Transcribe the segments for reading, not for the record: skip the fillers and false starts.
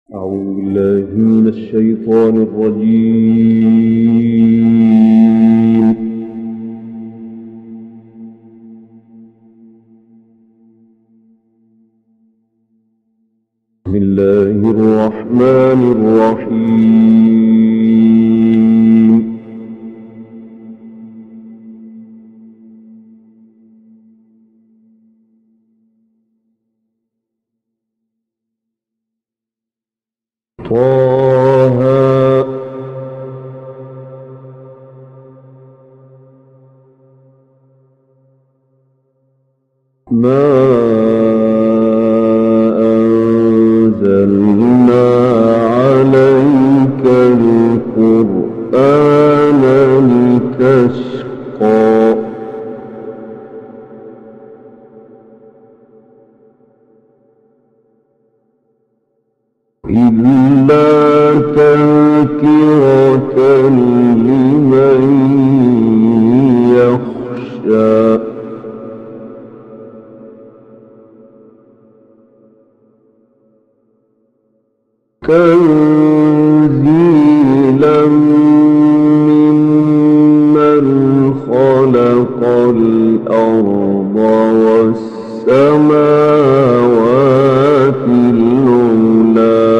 أعوذ بالله من الشيطان الرجيم. بسم الله الرحمن الرحيم. طه ما أنزلنا عليك القرآن لتشقى إلا تذكرة لمن يخشى تنزيلا ممن خلق الأرض والسماوات العلى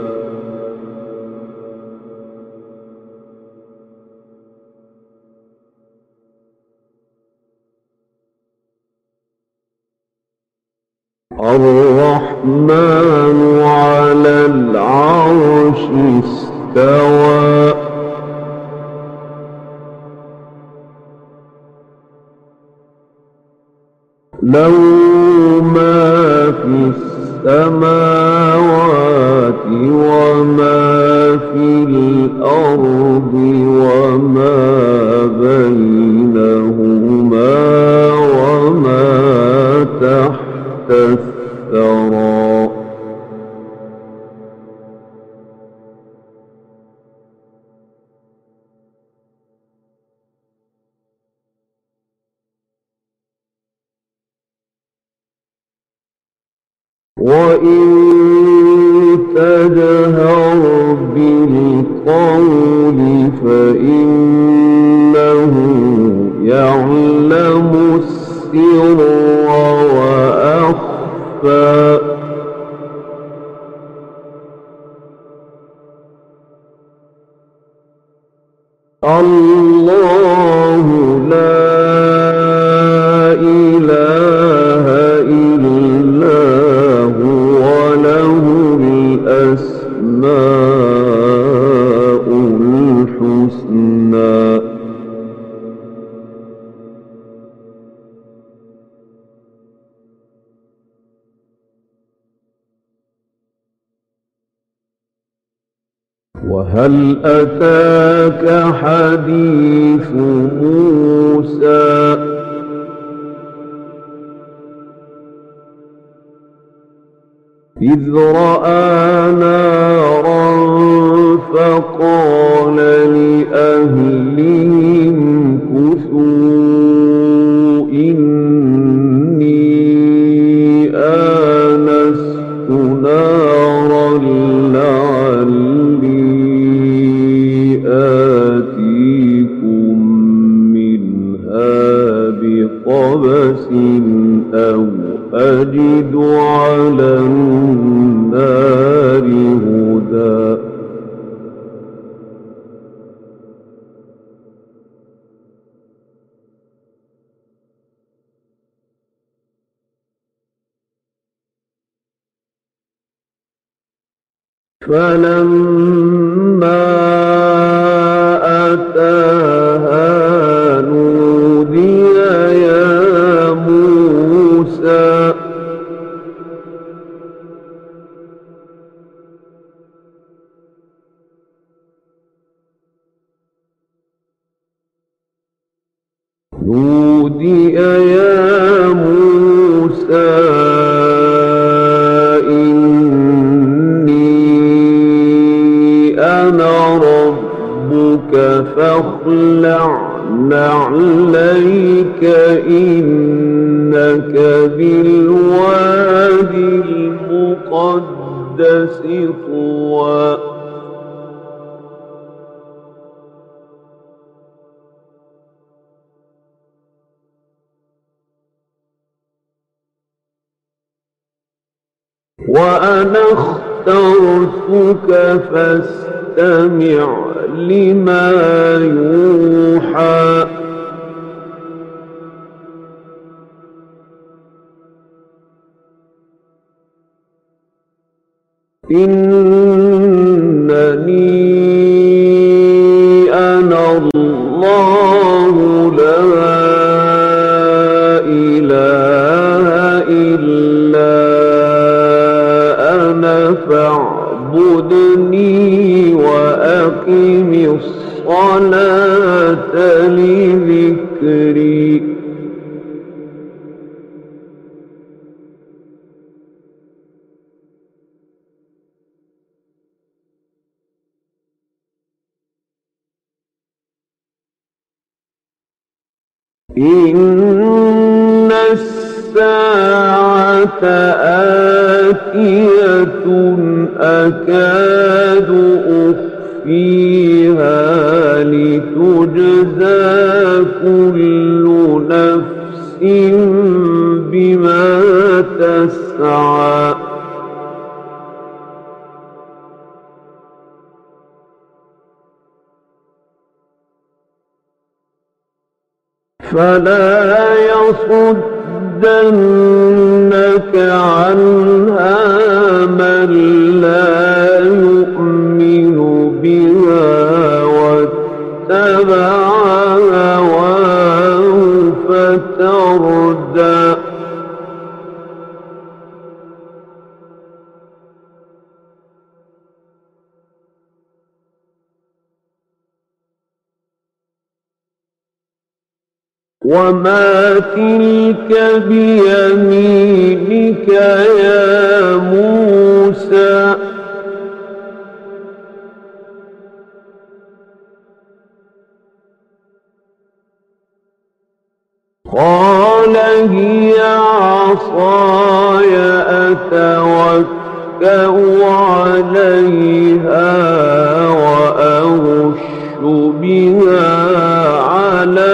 الرحمن على العرش استوى له ما في السماوات وما في الأرض وما بينهما وما تحت الثرى وإن تجهر بالقول فإنه يعلم السر وأخفى الله لا إله إلا هو له الأسماء الحسنى وهل أتاك حديث موسى إذ رأى نارا فقال لأهلهم كثوا إني آنست نارا لعلي آتيكم منها بقبس أو أجد على النار هدى فلما أتاها نودي يا موسى نودي يا موسى إني أنا ربك فاخلع نعليك إنك بالوادي المقدس سطوا وأنا اخترتك فاستمع لما يوحى إنني أنا الله لا إله إلا أنا فاعبدني وأقم الصلاة لذكري إن الساعة آتية أكاد أخفيها لتجزى كل نفس بما تسعى فلا يصدنك عنها من لا يؤمن بها واتبع هواه فتردى وما تلك بيمينك يا موسى قال هي عصاي أتوكأ عليها وأهش بها على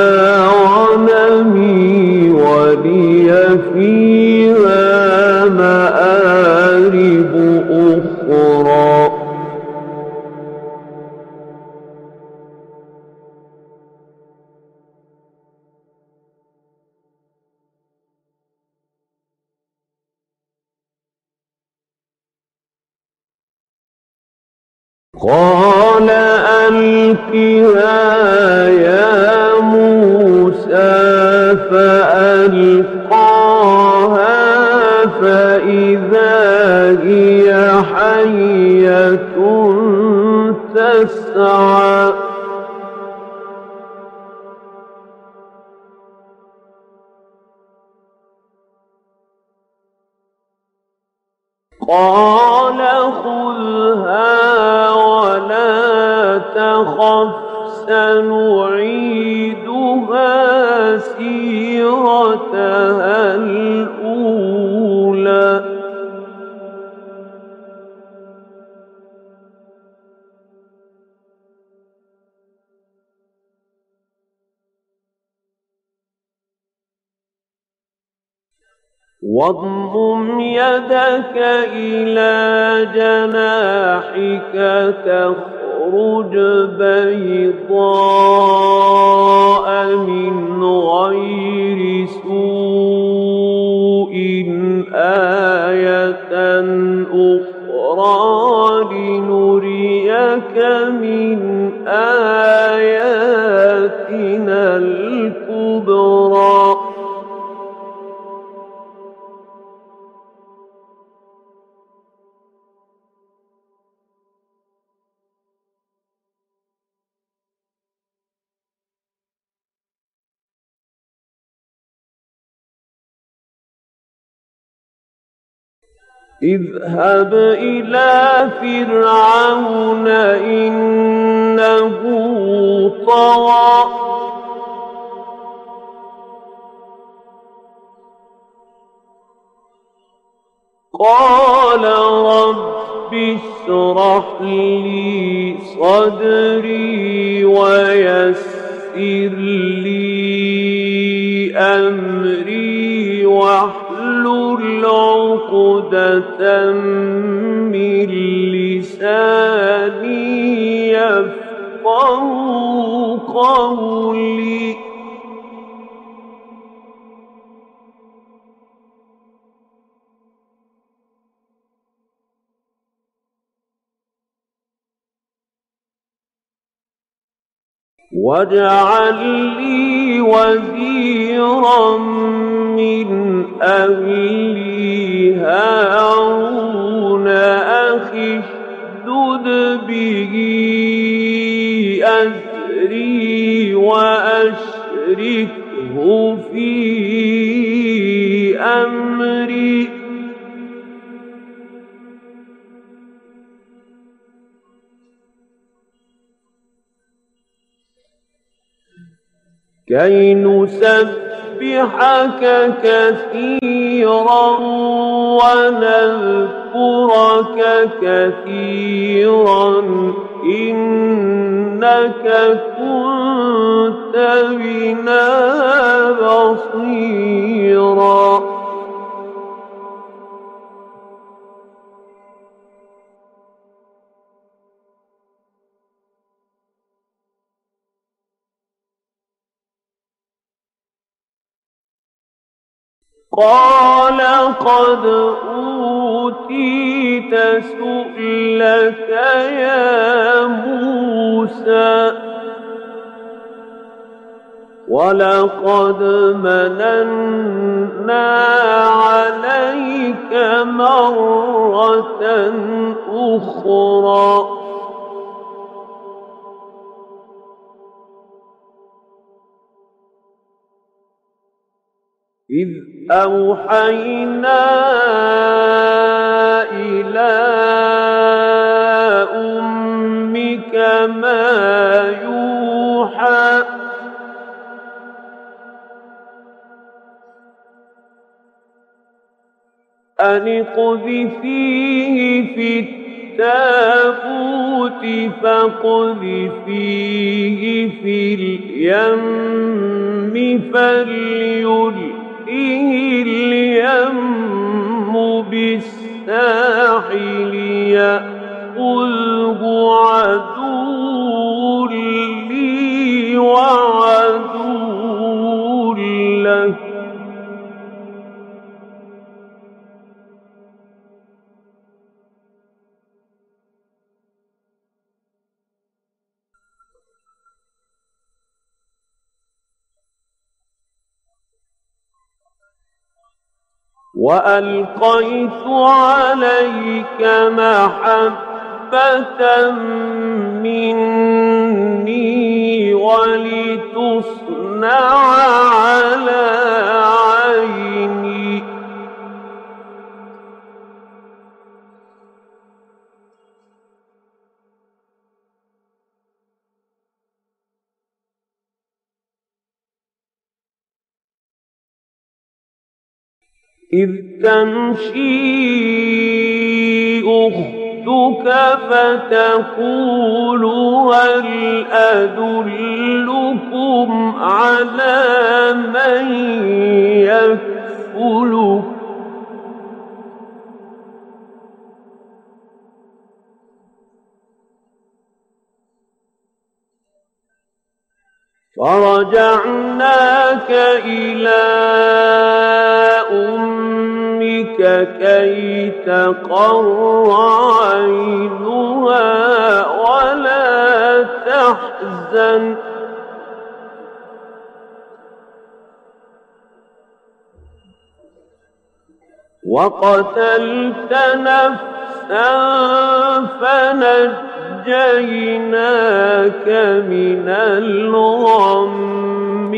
غنمي ولي فيها مآرب أخرى قال ألقها يا موسى فألقاها فإذا هي حية تسعى قال خذها ولا تخف سنعيدها سيرتها الأولى واضمم يدك إلى جناحك تخرج بيضاء من غير سوء آية أخرى لنريك من آياتنا الكبرى اذهب إلى فرعون إنه طغى قال رب اشرح لي صدري ويسر لي أمري واحلل عقدة من لساني يفقهوا قولي. واجعل لي وزيرا من أهلي هارون أخي اشدد به أزري وأشركه في أمري كي نسبحك كثيرا ونذكرك كثيرا إنك كنت بنا بصيرا. قال قد أوتيت سؤلك يا موسى ولقد مننا عليك مرة أخرى إذ أوحينا إلى أمك ما يوحى أن اقذفيه في التابوت فاقذفيه في اليم فليلقه اليم بالساحل يأخذه عدو لي وعدو له وألقيت عليك محبة مني ولتصنع على عيني إذ تمشي أختك فتقول هل أدلكم على من يكفله فرجعناك إلى أمك كي تقر عينها ولا تحزن وقتلت نفسا فنجيناك من الغم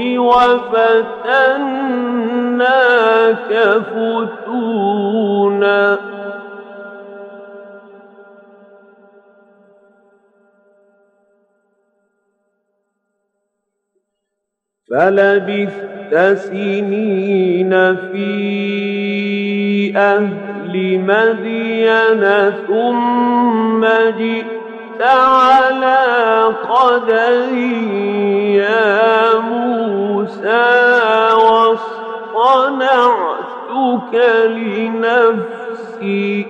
وفتناك فتونا فلبثت سنين في أهل أهل مدين ثم جئت على قدر يا موسى واصطنعتك لنفسي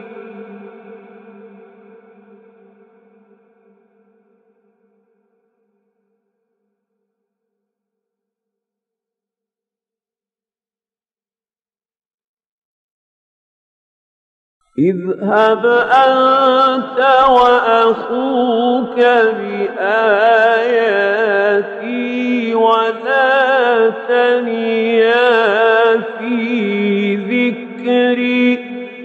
اذهب أنت وأخوك بآياتي ولا تنيا في ذكري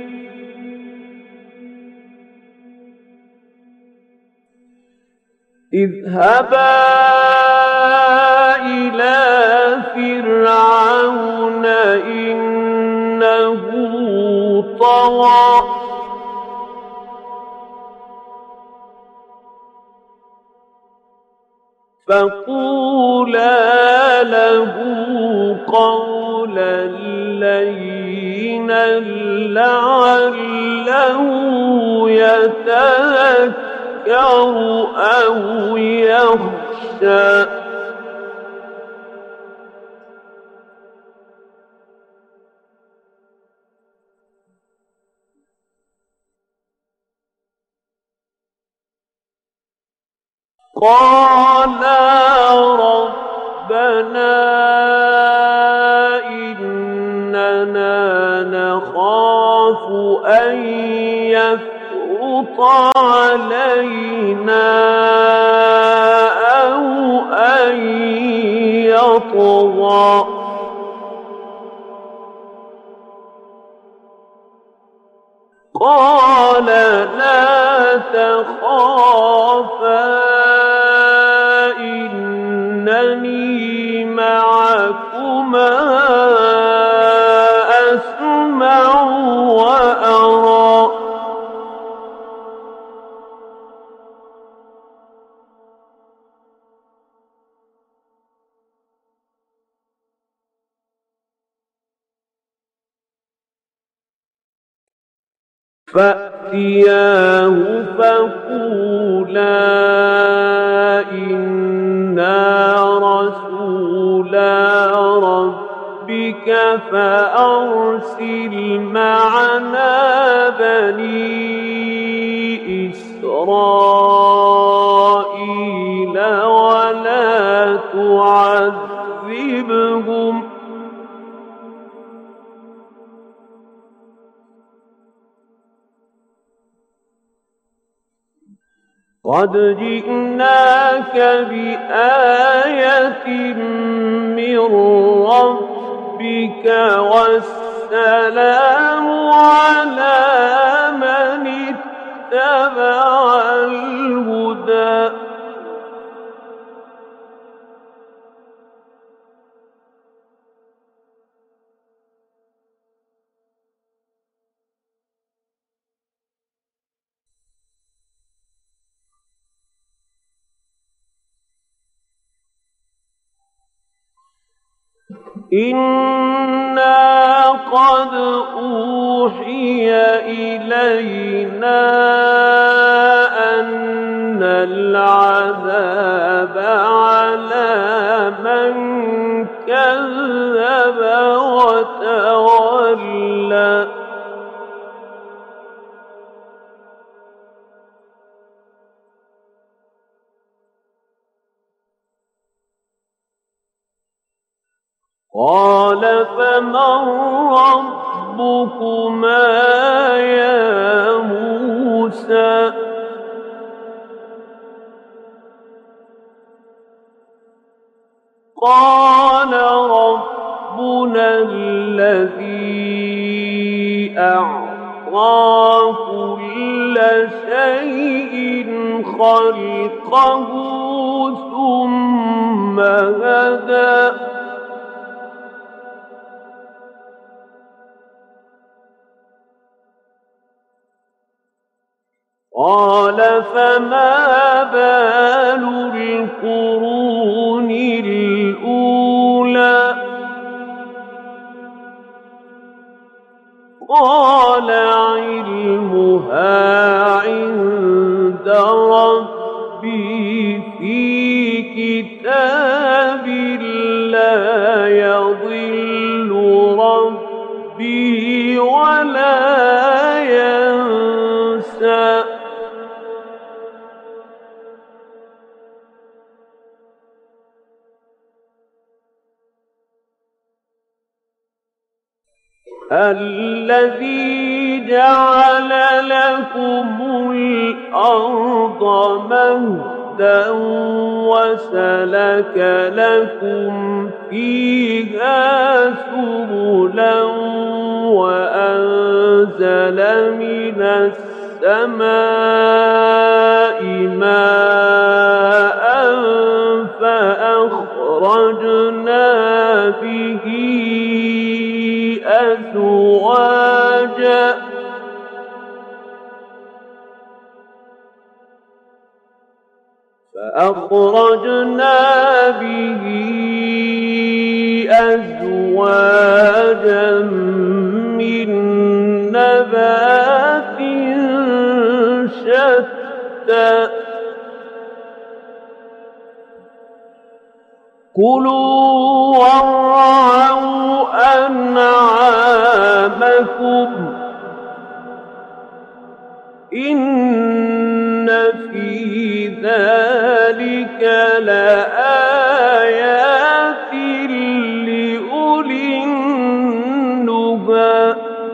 اذهبا إلى فرعون إنه طغى فقولا له قولا لينا لعله يتذكر أو يخشى قالا ربنا إننا نخاف أن يفرط علينا أو أن يطغى قال لا تخافا إنني معكما أسمع وأرى فأتياه فقولا إنا رسولا ربك فأرسل معنا بني إسرائيل ولا تعذبهم قد جئناك بآية من ربك والسلام على من اتبع الهدى إنا قد أوحي إلينا أن العذاب على من كذب وتولى قال فمن ربكما يا موسى قال ربنا الذي أعطى كل شيء خلقه ثم هدى قال فما بال القرون الأولى قال ربي في كتاب لا يضل ربي ولا ينسى الذي جعل لكم الأرض مهدا وسلك لكم فيها سبلا وأنزل من السماء ماء فأخرجنا به أزواجا من نبات شتى كلوا وارعوا أنعامكم إن في ذلك لآيات لأولي النهى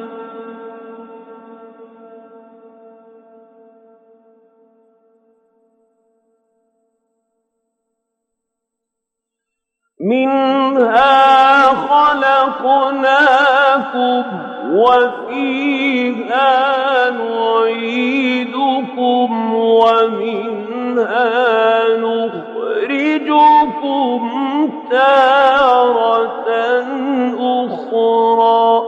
منها خلقناكم وفيها نعيدكم ومنها نخرجكم تارة أخرى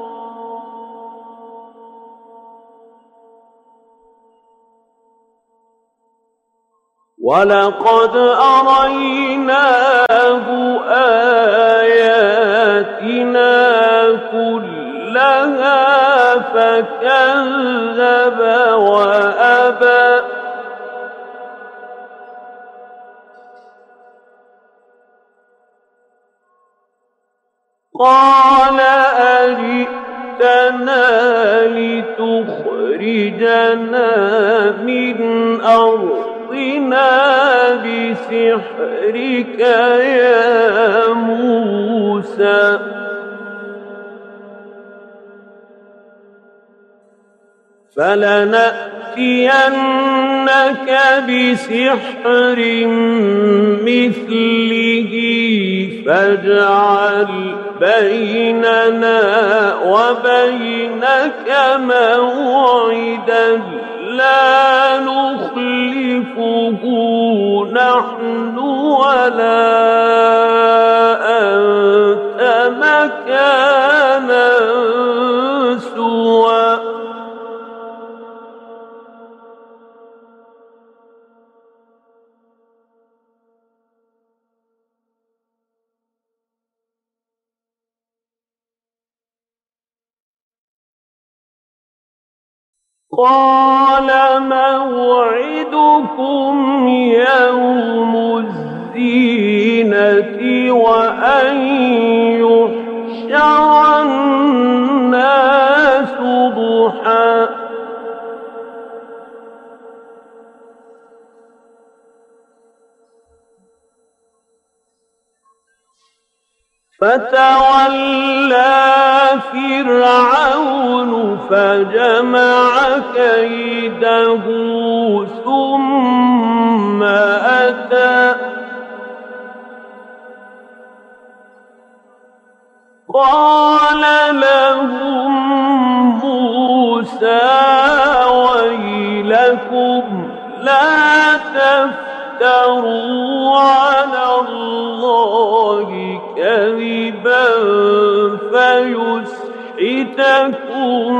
ولقد أريناه آياتنا كلها فكذب وأبى قال أجئتنا لتخرجنا من أرضنا بسحرك يا موسى فلنأتينك بسحر مثله فاجعل بيننا وبينك موعدا لا نخلفه نحن ولا أنت مكانا سوى قال موعدكم يوم الزينة وأن يحشر الناس ضحى فتولى فرعون فجمع كيده ثم أتى قال لهم موسى ويلكم لا تفتروا على الله كذبا فيسحتكم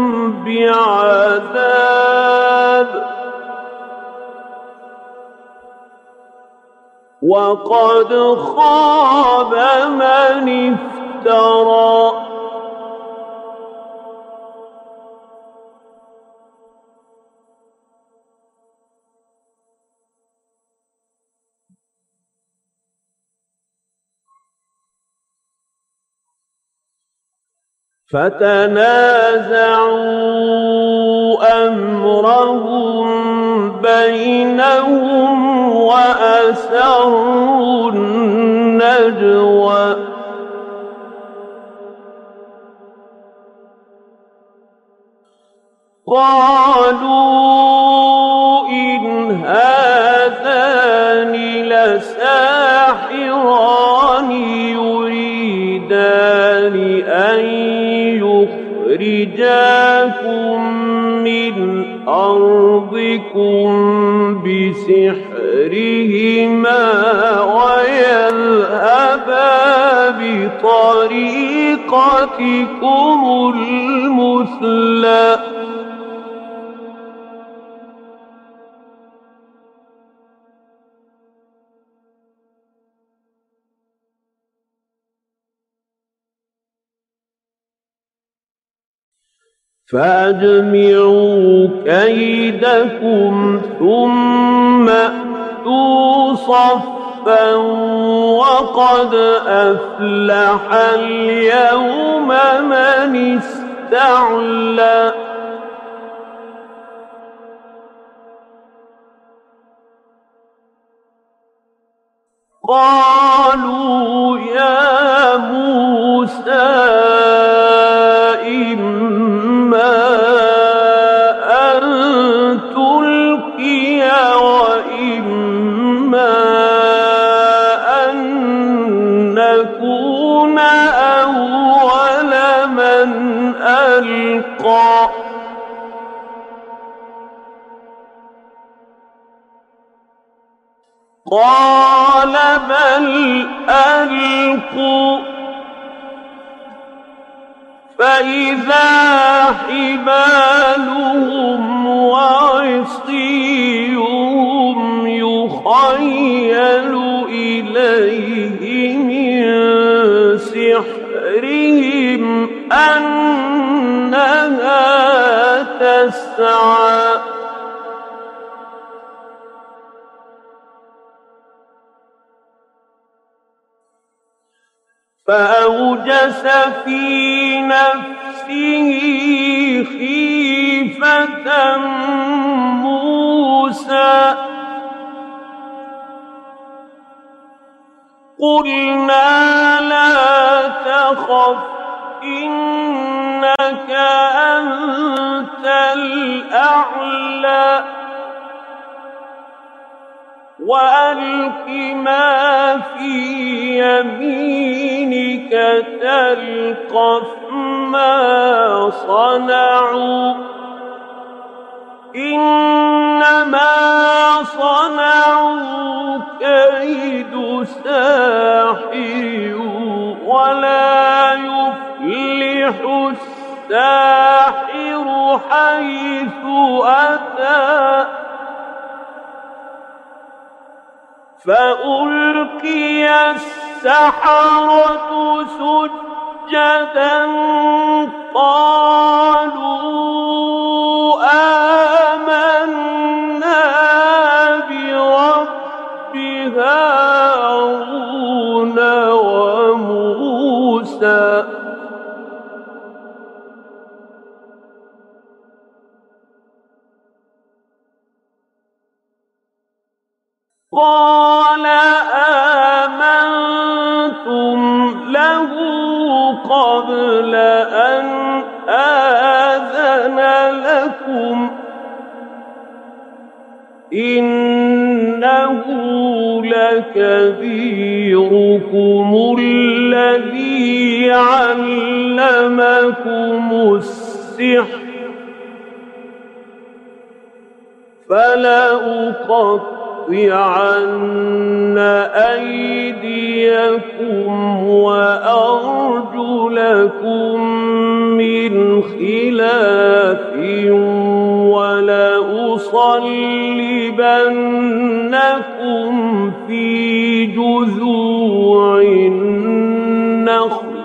بعذاب وقد خاب من افترى فتنازعوا أمرهم بينهم وأسروا النجوى قالوا إن هذان لساحران يريدان أن يخرجاكم من أرضكم بسحرهما ويذهبا بطريقتكم المثلى فأجمعوا كيدكم ثم أتوا صفا وقد أفلح اليوم من استعلى قالوا يا موسى قال بل ألقوا فإذا حبالهم وعصيهم يخيل إليه من سحرهم أنها تسعى فأوجس في نفسه خيفة موسى قلنا لا تخف إنك أنت الأعلى وألق ما في يمينك تلقف ما صنعوا إنما صنعوا كيد ساحر ولا يفلح الساحر حيث أتى فألقي السحرة سجدا قالوا آمنا برب هارون وموسى قال آمنتم له قبل أن آذن لكم إنه لكبيركم الذي علمكم السحر فلأقطعن أيديكم وأرجلكم من خلاف ولأصلبنكم في جذوع النخل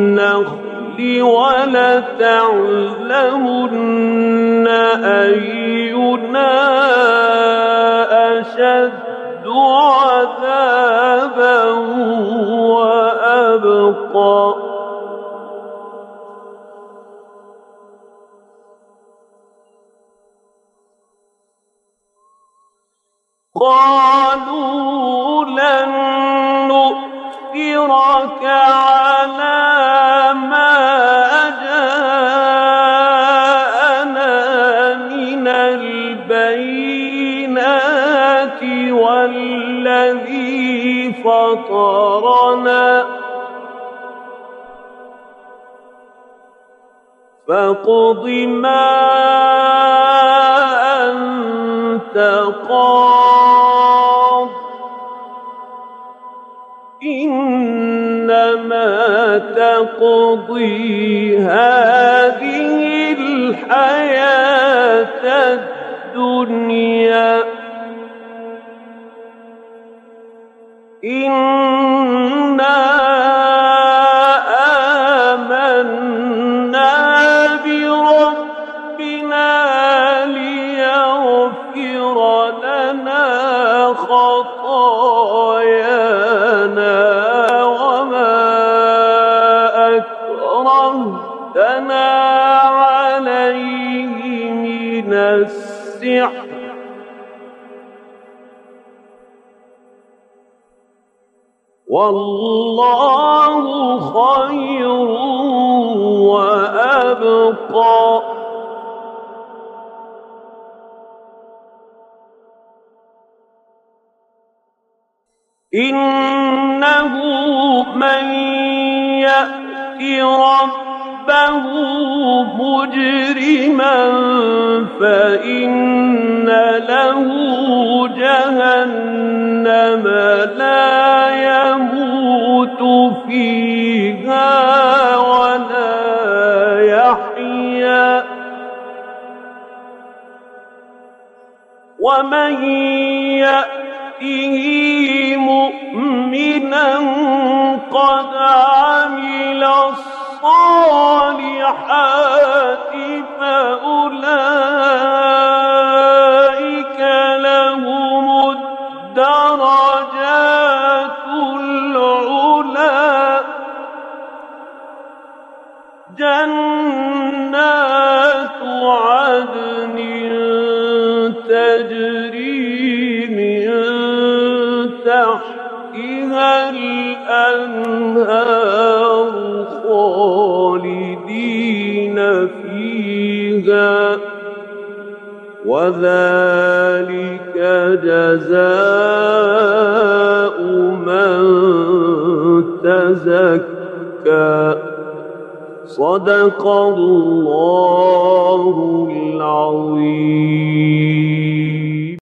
ولتعلمن أيها فطرنا فاقض ما أنت قاض إنما تقضي هذه الحياة الدنيا إنا آمنا بربنا ليغفر لنا خطايانا وما أكرهتنا عليه من السحر والله خير وأبقى إنه من يأت ربه مجرما فإن له جهنم لا يموت فيها ولا يحيا ومن يأته مؤمنا قد عمل الصالحات فأولئك لهم الدرجات العلى جنات عدن تجري من تحتها الأنهار خالدين فيها وذلك جزاء من تزكى صدق الله العظيم.